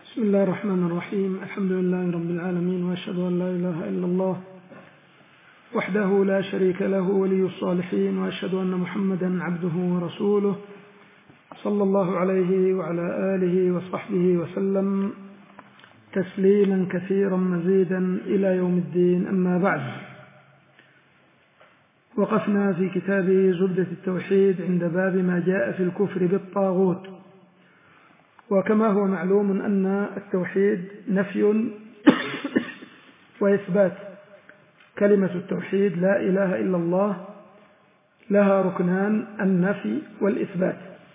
بسم الله الرحمن الرحيم. الحمد لله رب العالمين، وأشهد أن لا إله إلا الله وحده لا شريك له ولي الصالحين، وأشهد أن محمدا عبده ورسوله صلى الله عليه وعلى آله وصحبه وسلم تسليما كثيرا مزيدا إلى يوم الدين. أما بعد، وقفنا في كتاب زبدة التوحيد عند باب ما جاء في الكفر بالطاغوت. وكما هو معلوم أن التوحيد نفي وإثبات. كلمة التوحيد لا إله إلا الله لها ركنان: النفي والإثبات.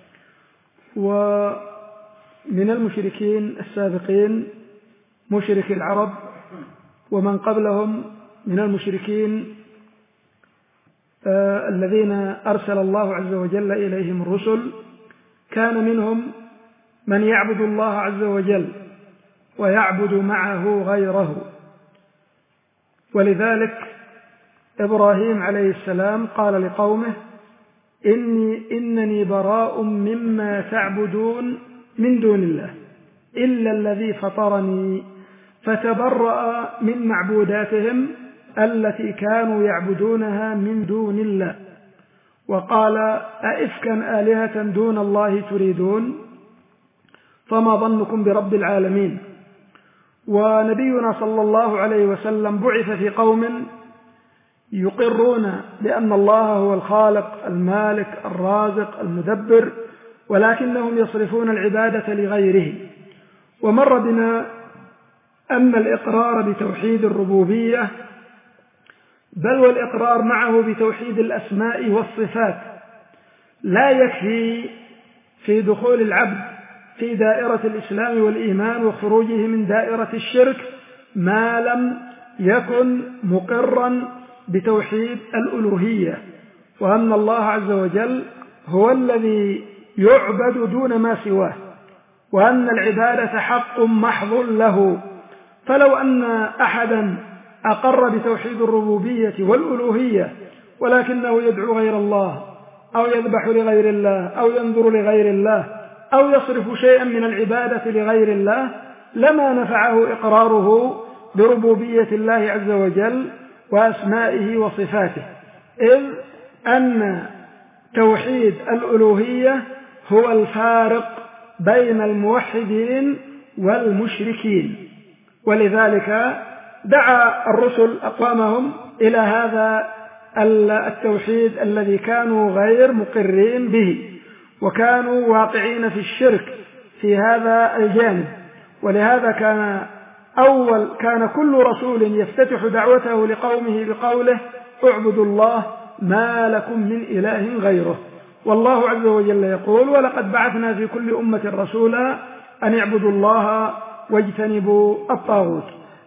ومن المشركين السابقين مشرك العرب ومن قبلهم من المشركين الذين أرسل الله عز وجل إليهم الرسل، كان منهم من يعبد الله عز وجل ويعبد معه غيره. ولذلك إبراهيم عليه السلام قال لقومه: إنني براء مما تعبدون من دون الله إلا الذي فطرني، فتبرأ من معبوداتهم التي كانوا يعبدونها من دون الله، وقال: أئفكا آلهة دون الله تريدون، فما ظنكم برب العالمين. ونبينا صلى الله عليه وسلم بعث في قوم يقرون بأن الله هو الخالق المالك الرازق المدبر، ولكنهم يصرفون العبادة لغيره. ومر بنا أن الإقرار بتوحيد الربوبية، بل والإقرار معه بتوحيد الأسماء والصفات، لا يكفي في دخول العبد في دائرة الإسلام والإيمان وخروجه من دائرة الشرك ما لم يكن مقرا بتوحيد الألوهية، وأن الله عز وجل هو الذي يعبد دون ما سواه، وأن العبادة حق محض له. فلو أن أحدا أقر بتوحيد الربوبية والألوهية ولكنه يدعو غير الله أو يذبح لغير الله أو ينظر لغير الله أو يصرف شيئا من العبادة لغير الله، لما نفعه إقراره بربوبية الله عز وجل وأسمائه وصفاته، إذ أن توحيد الألوهية هو الفارق بين الموحدين والمشركين. ولذلك دعا الرسل أقوامهم إلى هذا التوحيد الذي كانوا غير مقرين به، وكانوا واقعين في الشرك في هذا الجانب. ولهذا كان كل رسول يفتتح دعوته لقومه بقوله: اعبدوا الله ما لكم من إله غيره. والله عز وجل يقول: ولقد بعثنا في كل أمة رسولا أن اعبدوا الله واجتنبوا الطاغوت.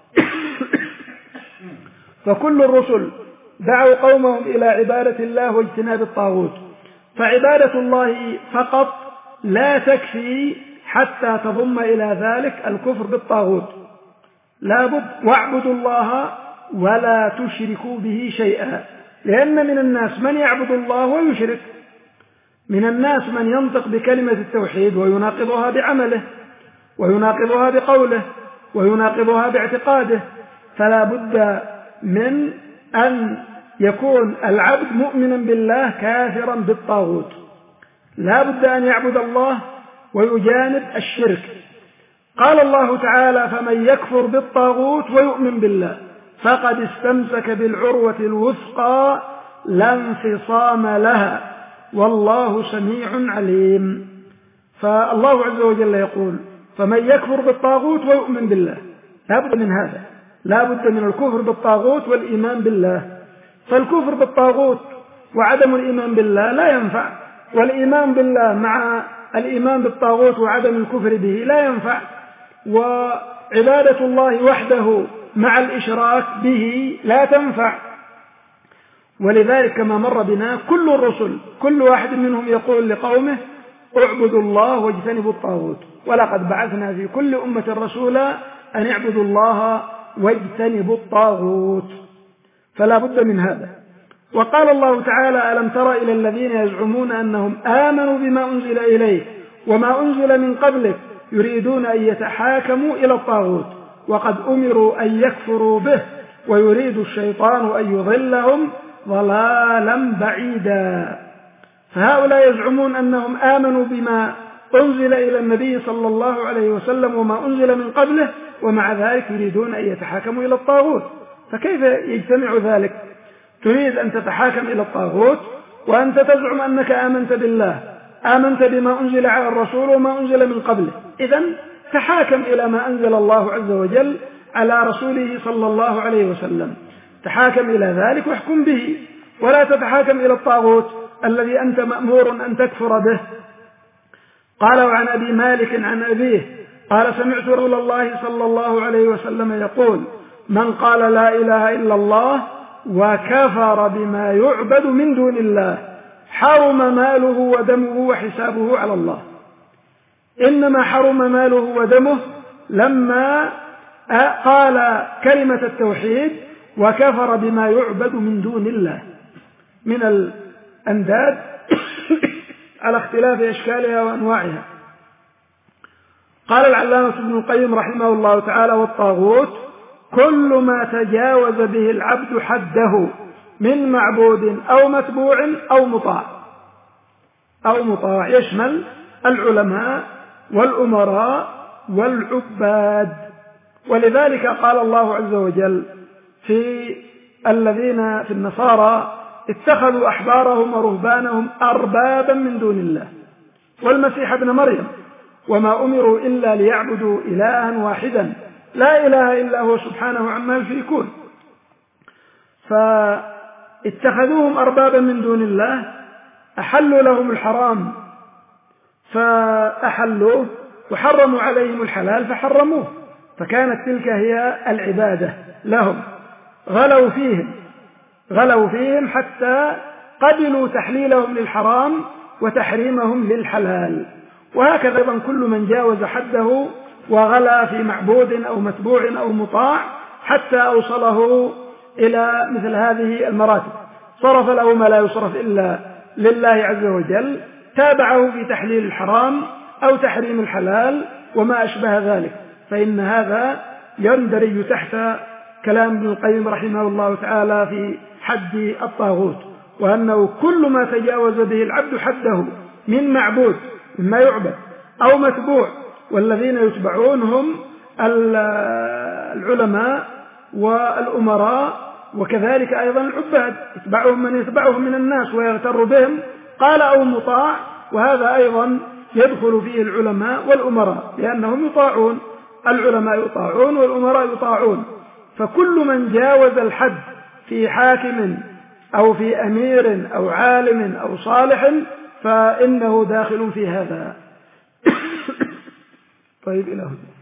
فكل الرسل دعوا قومهم إلى عبادة الله واجتناب الطاغوت. فعبادة الله فقط لا تكفي حتى تضم إلى ذلك الكفر بالطاغوت، لابد واعبدوا الله ولا تشركوا به شيئا، لأن من الناس من يعبد الله ويشرك، من الناس من ينطق بكلمة التوحيد ويناقضها بعمله ويناقضها بقوله ويناقضها باعتقاده. فلا بد من أن يكون العبد مؤمنا بالله كافرا بالطاغوت، لا بد أن يعبد الله ويجانب الشرك. قال الله تعالى: فمن يكفر بالطاغوت ويؤمن بالله فقد استمسك بالعروة الوثقى لا انفصام لها والله سميع عليم. فالله عز وجل يقول: فمن يكفر بالطاغوت ويؤمن بالله، لا بد من هذا، لا بد من الكفر بالطاغوت والإيمان بالله. فالكفر بالطاغوت وعدم الإيمان بالله لا ينفع، والإيمان بالله مع الإيمان بالطاغوت وعدم الكفر به لا ينفع، وعبادة الله وحده مع الإشراك به لا تنفع. ولذلك كما مر بنا كل الرسل كل واحد منهم يقول لقومه: اعبدوا الله واجتنبوا الطاغوت، ولقد بعثنا في كل أمة رسولا أن اعبدوا الله واجتنبوا الطاغوت. فلا بد من هذا. وقال الله تعالى: ألم تر إلى الذين يزعمون أنهم آمنوا بما أنزل إليك وما أنزل من قبلك يريدون أن يتحاكموا إلى الطاغوت وقد أمروا أن يكفروا به، ويريد الشيطان أن يضلهم ضلالا بعيدا. فهؤلاء يزعمون أنهم آمنوا بما أنزل إلى النبي صلى الله عليه وسلم وما أنزل من قبله، ومع ذلك يريدون أن يتحاكموا إلى الطاغوت. فكيف يجتمع ذلك؟ تريد أن تتحاكم إلى الطاغوت وأنت تزعم أنك آمنت بالله، آمنت بما أنزل على الرسول وما أنزل من قبله، إذن تحاكم إلى ما أنزل الله عز وجل على رسوله صلى الله عليه وسلم، تحاكم إلى ذلك واحكم به، ولا تتحاكم إلى الطاغوت الذي أنت مأمور أن تكفر به. قال: وعن أبي مالك عن أبيه قال: سمعت رسول الله صلى الله عليه وسلم يقول: من قال لا إله إلا الله وكفر بما يعبد من دون الله حرم ماله ودمه وحسابه على الله. إنما حرم ماله ودمه لما قال كلمة التوحيد وكفر بما يعبد من دون الله من الأنداد على اختلاف أشكالها وأنواعها. قال العلامة ابن القيم رحمه الله تعالى: والطاغوت كل ما تجاوز به العبد حده من معبود أو متبوع أو مطاع، يشمل العلماء والأمراء والعباد. ولذلك قال الله عز وجل في الذين في النصارى: اتخذوا أحبارهم ورهبانهم أربابا من دون الله والمسيح ابن مريم وما أمروا إلا ليعبدوا إلها واحدا لا إله إلا هو سبحانه عما يشركون. فاتخذوهم أربابا من دون الله، أحلوا لهم الحرام فأحلوه، وحرموا عليهم الحلال فحرموه، فكانت تلك هي العبادة لهم. غلوا فيهم حتى قبلوا تحليلهم للحرام وتحريمهم للحلال. وهكذا أيضا كل من جاوز حده وغلا في معبود أو متبوع أو مطاع حتى أوصله إلى مثل هذه المراتب، صرف له ما لا يصرف إلا لله عز وجل، تابعه في تحليل الحرام أو تحريم الحلال وما أشبه ذلك، فإن هذا يندرج تحت كلام ابن القيم رحمه الله تعالى في حد الطاغوت، وأنه كل ما تجاوز به العبد حده من معبود مما يعبد أو متبوع، والذين يتبعون هم العلماء والأمراء، وكذلك أيضا العباد يتبعهم من يتبعهم من الناس ويغتر بهم، قال أو مطاع، وهذا أيضا يدخل فيه العلماء والأمراء لأنهم يطاعون، العلماء يطاعون والأمراء يطاعون. فكل من جاوز الحد في حاكم أو في أمير أو عالم أو صالح فإنه داخل في هذا. طيب إلى هنا.